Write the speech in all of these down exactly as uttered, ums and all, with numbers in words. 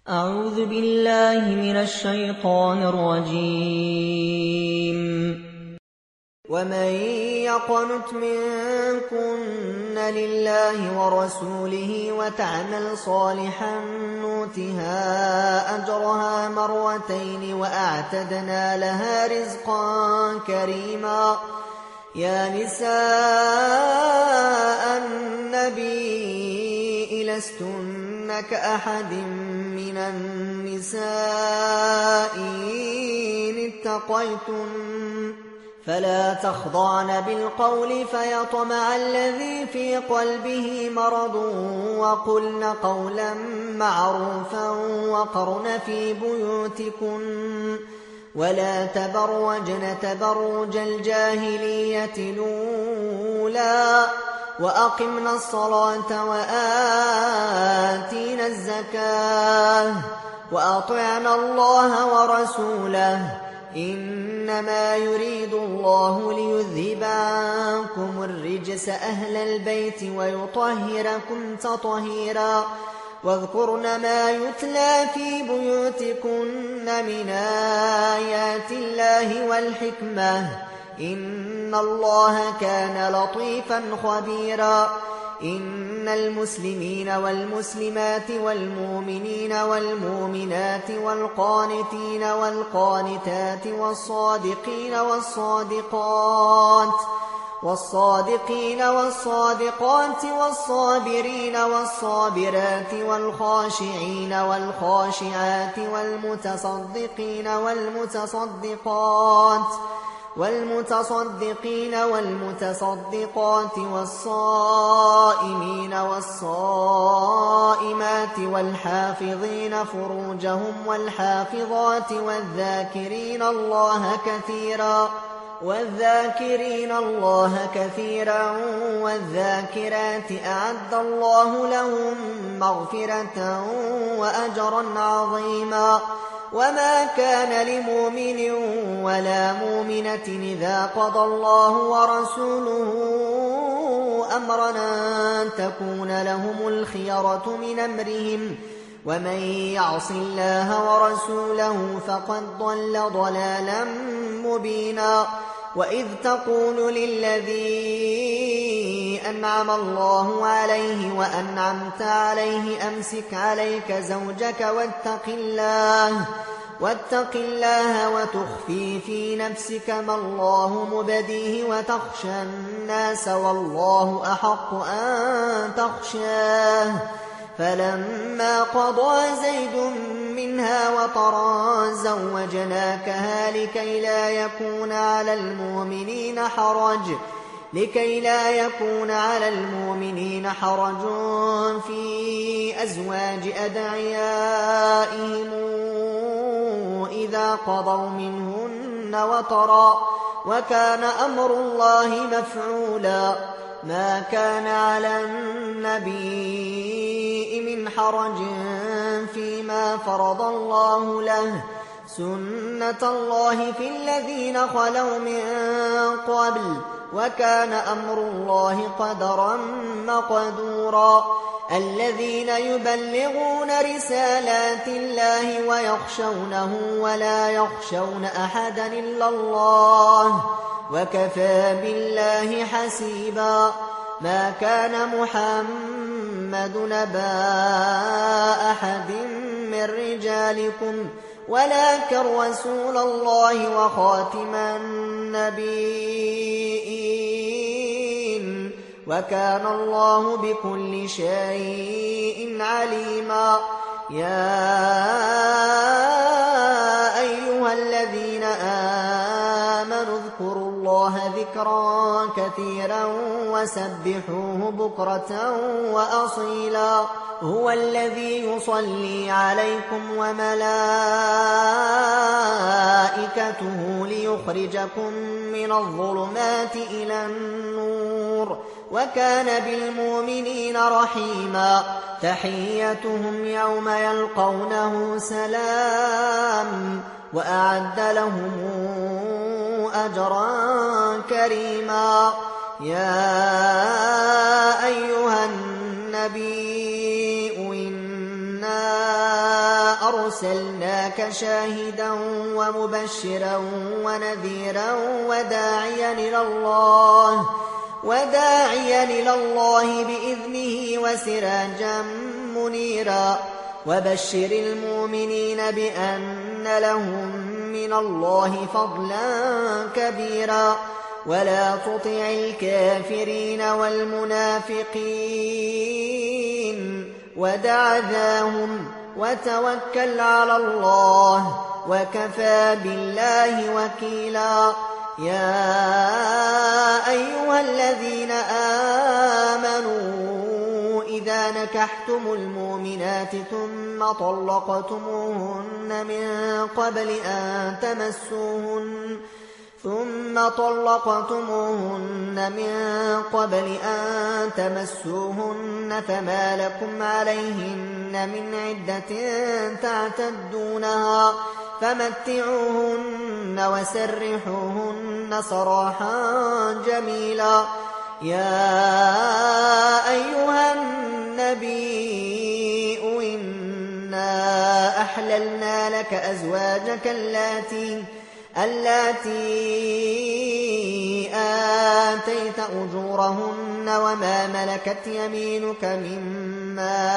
أعوذ بالله من الشيطان الرجيم. ومن يقنت منكن لله ورسوله وتعمل صالحا نؤتها أجرها مرتين وأعتدنا لها رزقا كريما. يا نساء النبي لستن كأحد من النساء إن اتقيتن فلا تخضعن بالقول فيطمع الذي في قلبه مرض وقلن قولا معروفا وقرن في بيوتكن ولا تبرجن تبرج الجاهلية الأولى وأقمنا الصلاة وآتينا الزكاة وأطعنا الله ورسوله إنما يريد الله ليذهب عنكم الرجس أهل البيت ويطهركم تطهيرا. واذكرن ما يتلى في بيوتكن من آيات الله والحكمة إن الله كان لطيفا خبيرا. إن المسلمين والمسلمات والمؤمنين والمؤمنات والقانتين والقانتات والصادقين والصادقات والصادقين والصادقات والصابرين والصابرات والخاشعين والخاشعات والمتصدقين والمتصدقات والمتصدقين والمتصدقات والصائمين والصائمات والحافظين فروجهم والحافظات والذاكرين الله كثيرا والذاكرين الله كثيرا والذاكرات أعد الله لهم مغفرة وأجرا عظيما. وما كان لمؤمن ولا مؤمنة إذا قضى الله ورسوله أمرا أن تكون لهم الخيرة من أمرهم ومن يعص الله ورسوله فقد ضل ضلالا مبينا. وإذ تقول للذي أنعم الله عليه وأنعمت عليه أمسك عليك زوجك واتق الله واتق الله وتخفي في نفسك ما الله مبديه وتخشى الناس والله أحق أن تخشاه. فلما قضى زيد منها وطرا زوجناكها لكي لا يكون على المؤمنين حرج لكي لا يكون على المؤمنين حرج في أزواج أدعيائهم إذا قضوا منهن وطرا وكان أمر الله مفعولا. ما كان على النبي من حرج فيما فرض الله له سنة الله في الذين خلوا من قبل وكان أمر الله قدرا مقدورا. الذين يبلغون رسالات الله ويخشونه ولا يخشون أحدا إلا الله وكفى بالله حسيبا. ما كان محمد نبا أحد من رجالكم ولكن رسول الله وخاتم النبيين وكان الله بكل شيء عليما. يا أيها الذين آمنوا اذكروا الله ذكرا كثيرا وسبحوه بكرة وأصيلا. هو الذي يصلي عليكم وملائكته ليخرجكم من الظلمات إلى النور وكان بالمؤمنين رحيما. تحيتهم يوم يلقونه سلام وأعد لهم أجرا كريما. يا أيها النبي إنا أرسلناك شاهدا ومبشرا ونذيرا وداعيا إلى الله وداعيا إلى الله بإذنه وسراجا منيرا وبشر المؤمنين بأن لهم من الله فضلا كبيرا ولا تطع الكافرين والمنافقين ودع ذاهم وتوكل على الله وكفى بالله وكيلا يا أيها الذين آمنوا إذا نكحتم المؤمنات ثم طلقتموهن من قبل أن تمسوهن ثم طلقتموهن من قبل أن تمسوهن فما لكم عليهن من عدة تعتدونها فمتعوهن وسرحوهن سراحا جميلا يا أيها النبي إنا أحللنا لك أزواجك اللاتي اللاتي آتيت أجورهن وما ملكت يمينك مما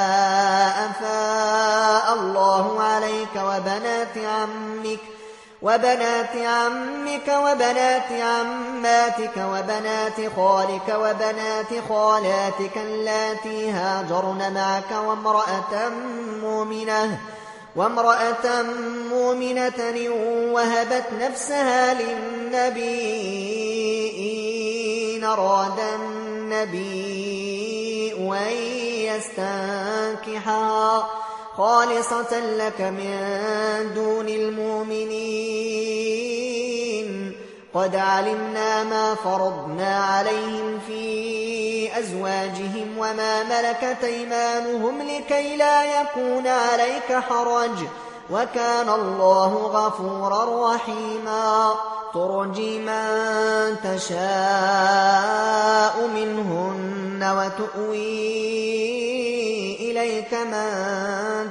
أفاء الله عليك وبنات عمك وبنات عمك وبنات عماتك وبنات خالك وبنات خالاتك اللاتي هاجرن معك وامرأة مؤمنة وامرأة مؤمنة وهبت نفسها للنبي إن أراد النبي أن يستنكحها خالصة لك من دون المؤمنين قد علمنا ما فرضنا عليهم في أزواجهم وما ملكت أيمانهم لكي لا يكون عليك حرج وكان الله غفورا رحيما ترجي من تشاء منهن وتؤوي إليك من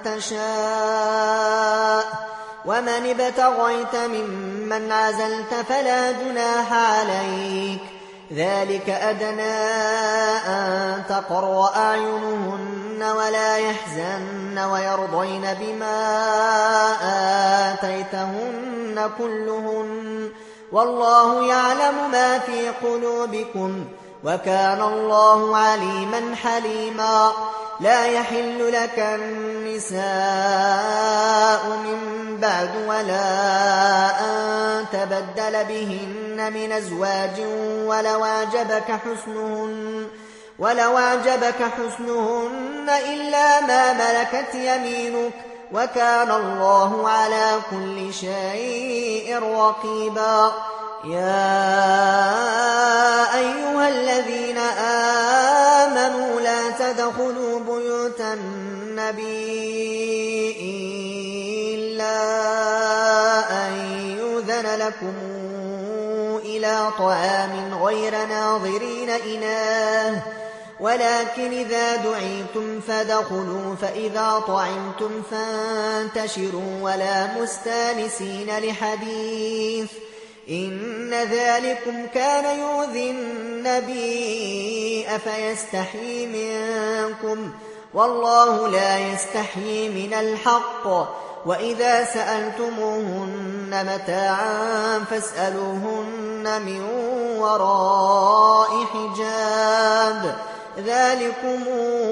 تشاء ومن ابتغيت ممن عزلت فلا جناح عليك ذلك أدنى أن تقر أعينهن ولا يحزن ويرضين بما آتيتهن كلهن والله يعلم ما في قلوبكم وكان الله عليما حليما لا يحل لك النساء من بعد ولا أن تبدل بهن من أزواج ولو أعجبك حسنهن ولو أعجبك حسنهن إلا ما ملكت يمينك وكان الله على كل شيء رقيبا يا أيها الذين آمنوا لا تدخلوا بيوت النبي إلا أن يؤذن لكم إلى طعام غير ناظرين إناه ولكن إذا دعيتم فادخلوا فإذا طعمتم فانتشروا ولا مستانسين لحديث إن ذلكم كان يؤذي النبي أفيستحيي منكم والله لا يستحيي من الحق وإذا سألتموهن متاعا فاسألوهن من وراء حجاب ذلكم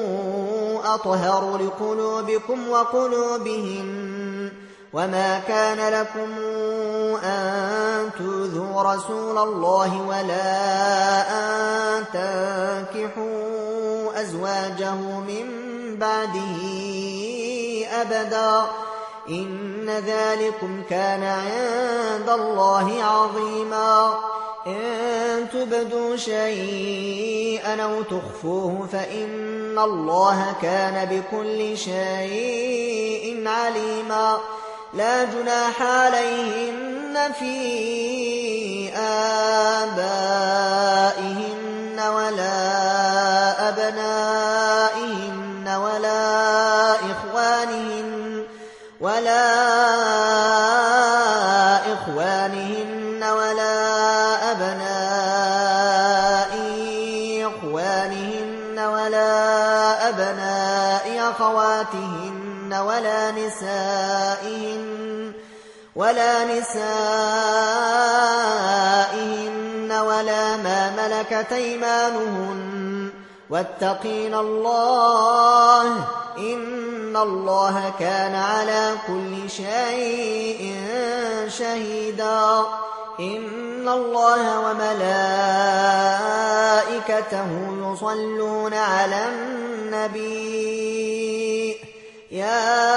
أطهر لقلوبكم وقلوبهم وما كان لكم أن تؤذوا رسول الله ولا أن تنكحوا أزواجه من بعده أبدا إن ذلكم كان عند الله عظيما إن تبدوا شيئا أو تخفوه فإن الله كان بكل شيء عليما لا جناح عليهن في آبائهن ولا أبنائهن ولا إخوانهن ولا إخوانهن ولا أبناء إخوانهن ولا أبناء أخواتهن ولا نسائهن ولا نسائهن ولا ما ملكت أيمانهن واتقين الله إن الله كان على كل شيء شهيدا إن الله وملائكته يصلون على النبي يا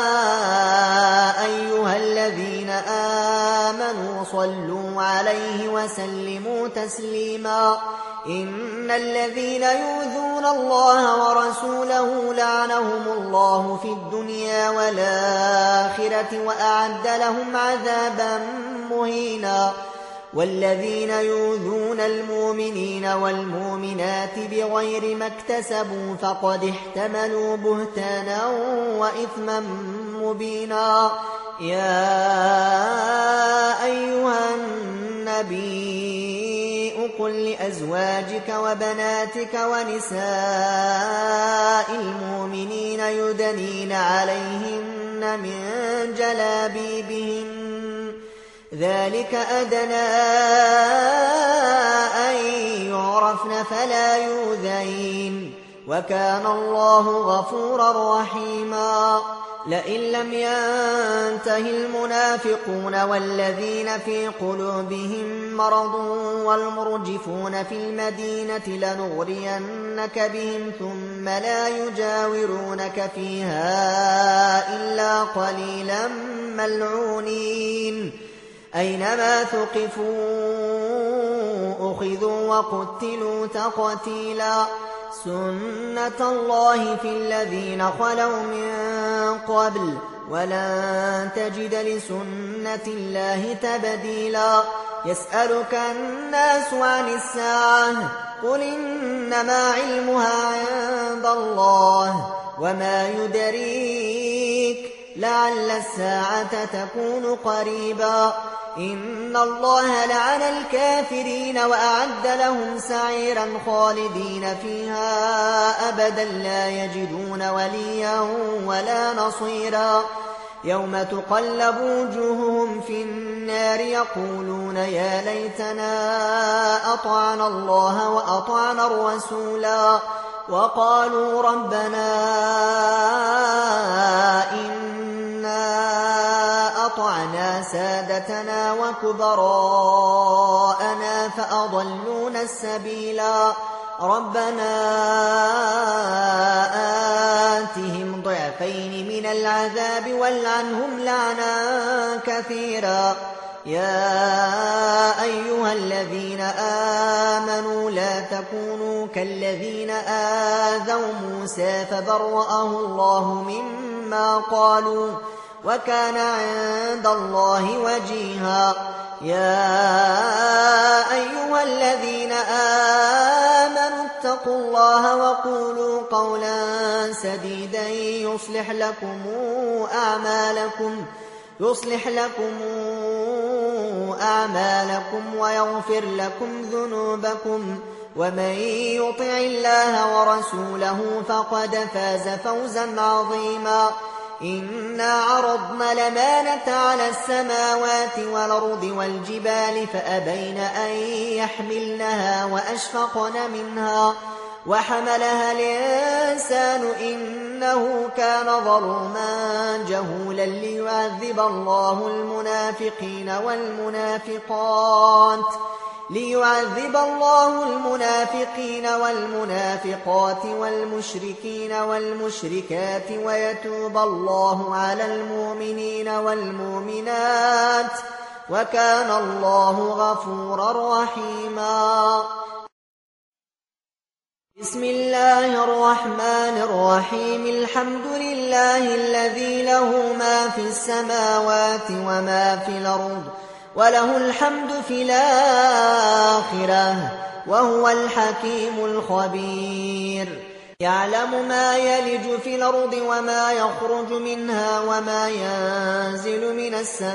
أيها الذين آمنوا صلوا عليه وسلموا تسليما إن الذين يؤذون الله ورسوله لعنهم الله في الدنيا والآخرة وأعد لهم عذابا مهينا والذين يؤذون المؤمنين والمؤمنات بغير ما اكتسبوا فقد احتملوا بهتانا وإثما مبينا يا أيها النبي قل لأزواجك وبناتك ونساء المؤمنين يدنين عليهن من جلابيبهن ذلك أدنى أن يعرفن فلا يؤذين وكان الله غفورا رحيما لئن لم ينته المنافقون والذين في قلوبهم مرض والمرجفون في المدينة لنغرينك بهم ثم لا يجاورونك فيها إلا قليلا ملعونين أينما ثقفوا أخذوا وقتلوا تقتيلا سنة الله في الذين خلوا من قبل ولن تجد لسنة الله تبديلا يسألك الناس عن الساعة قل إنما علمها عند الله وما يدريك لعل الساعة تكون قريبا إن الله لعن الكافرين وأعد لهم سعيرا خالدين فيها أبدا لا يجدون وليا ولا نصيرا يوم تقلب وجوههم في النار يقولون يا ليتنا أطعنا الله وأطعنا الرسولا وقالوا ربنا إنا أطعنا سادتنا وكبراءنا فأضلونا السبيلا ربنا آتهم ضعفين من العذاب والعنهم لعنا كثيرا يا أيها الذين آمنوا لا تكونوا كالذين آذوا موسى فبرأه الله مما قالوا وكان عند الله وجيها يا أيها الذين آمنوا اتقوا الله وقولوا قولا سديدا يصلح لكم أعمالكم يصلح لكم أعمالكم ويغفر لكم ذنوبكم ومن يطع الله ورسوله فقد فاز فوزا عظيما إنا عرضنا الأمانة على السماوات والأرض والجبال فأبين أن يحملنها وأشفقن منها وحملها الإنسان إنه كان ظلوما جهولا ليعذب الله المنافقين والمنافقات ليعذب الله المنافقين والمنافقات والمشركين والمشركات ويتوب الله على المؤمنين والمؤمنات وكان الله غفورا رحيما بسم الله الرحمن الرحيم الحمد لله الذي له ما في السماوات وما في الأرض وله الحمد في الآخرة وهو الحكيم الخبير يعلم ما يلج في الأرض وما يخرج منها وما ينزل من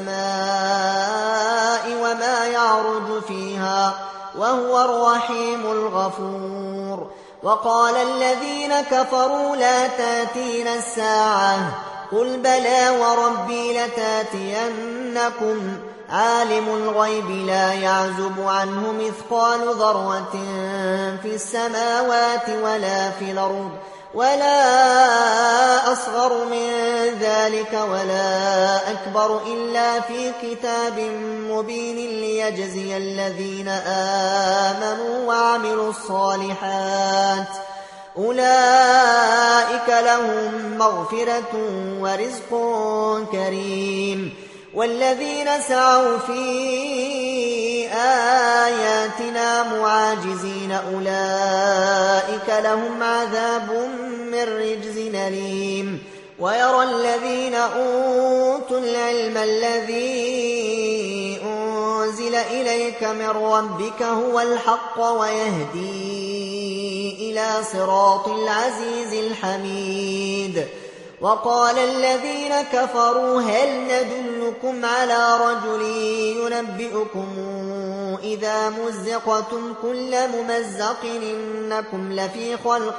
السماء وما يعرج فيها وهو الرحيم الغفور. وقال الذين كفروا لا تاتين الساعة قل بلى وربي لتاتينكم عالم الغيب لا يعزب عنه مثقال ذرة في السماوات ولا في الأرض ولا أصغر من ذلك ولا أكبر إلا في كتاب مبين ليجزي الذين آمنوا وعملوا الصالحات أولئك لهم مغفرة ورزق كريم. والذين سعوا في آياتنا معاجزين أولئك لهم عذاب من رجز أليم. ويرى الذين أوتوا العلم الذي أنزل إليك من ربك هو الحق ويهدي إلى صراط العزيز الحميد. وقال الذين كفروا هل ندلكم على رجل ينبئكم إذا مزقتم كل ممزق إنكم لفي خلق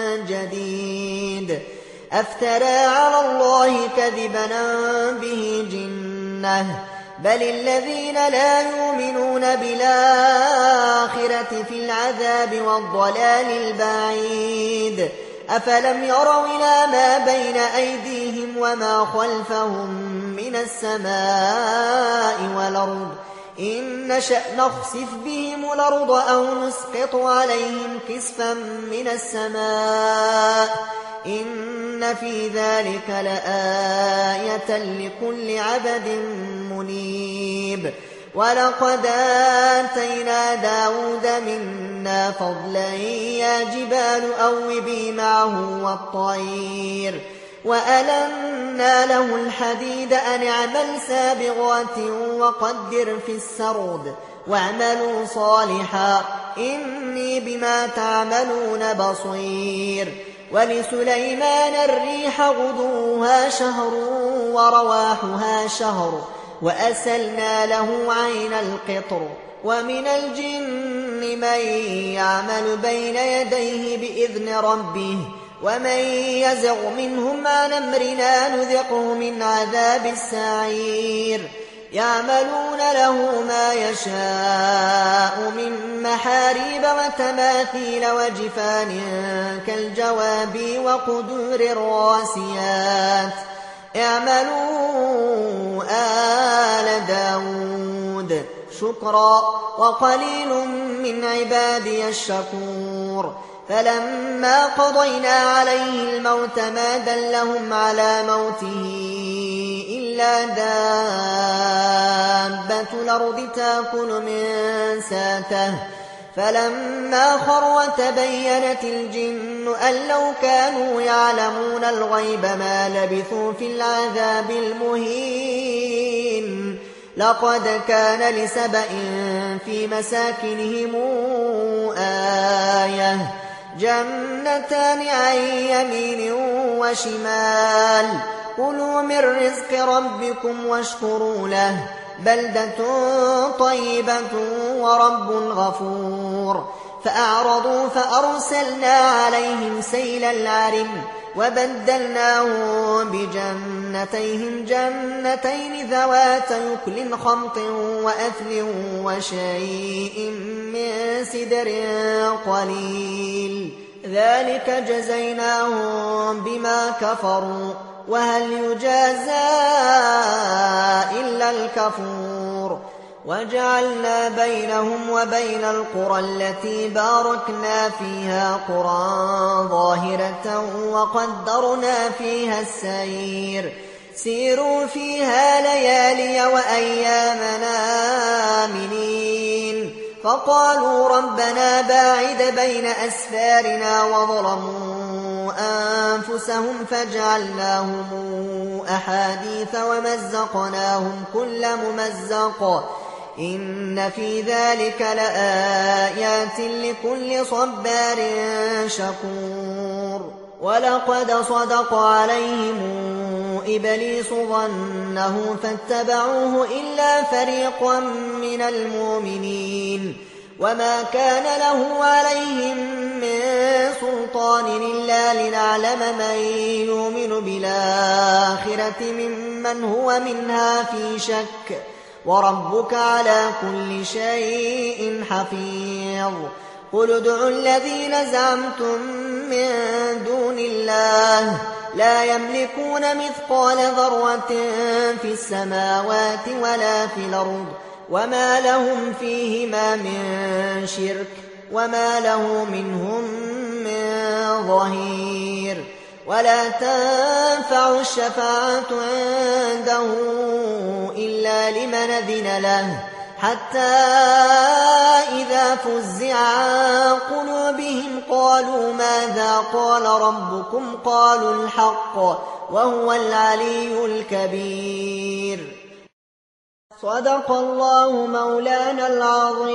جديد أفترى على الله كذبا به جنة بل الذين لا يؤمنون بالآخرة في العذاب والضلال البعيد. أفلم يروا إلى ما بين أيديهم وما خلفهم من السماء والأرض إن نشأ نخسف بهم الأرض أو نسقط عليهم كسفا من السماء إن في ذلك لآية لكل عبد منيب. ولقد آتينا داود منا فضلا يا جبال أوبي معه والطير وألنا له الحديد أن اعمل سابغات وقدر في السرد واعملوا صالحا إني بما تعملون بصير. ولسليمان الريح غدوها شهر ورواحها شهر وأسلنا له عين القطر. ومن الجن من يعمل بين يديه بإذن ربه ومن يزغ منهم عن أمرنا نذقه من عذاب السعير. يعملون له ما يشاء من محاريب وتماثيل وجفان كالجواب وقدور الراسيات اعملوا آل داود شكرا وقليل من عبادي الشكور. فلما قضينا عليه الموت ما دلهم على موته إلا دابة الأرض تأكل من ساته فلما خر تبينت الجن أن لو كانوا يعلمون الغيب ما لبثوا في العذاب المهين. لقد كان لسبأ في مساكنهم آية جنتان عن يمين وشمال كلوا من رزق ربكم واشكروا له بلدة طيبة ورب غفور. فأعرضوا فأرسلنا عليهم سيل العرم وبدلناهم بجنتيهم جنتين ذوات يكل خمط وأثل وشيء من سدر قليل ذلك جزيناهم بما كفروا وهل يجازى إلا الكفور. وجعلنا بينهم وبين القرى التي باركنا فيها قرى ظاهرة وقدرنا فيها السير سيروا فيها ليالي وأيامنا آمنين. فقالوا ربنا باعد بين أسفارنا وظلموا أنفسهم فجعلناهم أحاديث ومزقناهم كل ممزق إن في ذلك لآيات لكل صبار شكور. ولقد صدق عليهم إبليس ظنه فاتبعوه إلا فريقا من المؤمنين وما كان له عليهم من سلطان إلا لنعلم من يؤمن بالآخرة ممن هو منها في شك وربك على كل شيء حفيظ قل ادعوا الذين زعمتم من دون الله لا يملكون مثقال ذرة في السماوات ولا في الأرض وما لهم فيهما من شرك وما له منهم من ظهير ولا تنفع الشفاعة عنده إلا لمن أذن له حتى إذا فزع عن قلوبهم قالوا ماذا قال ربكم قالوا الحق وهو العلي الكبير صدق الله مولانا العظيم.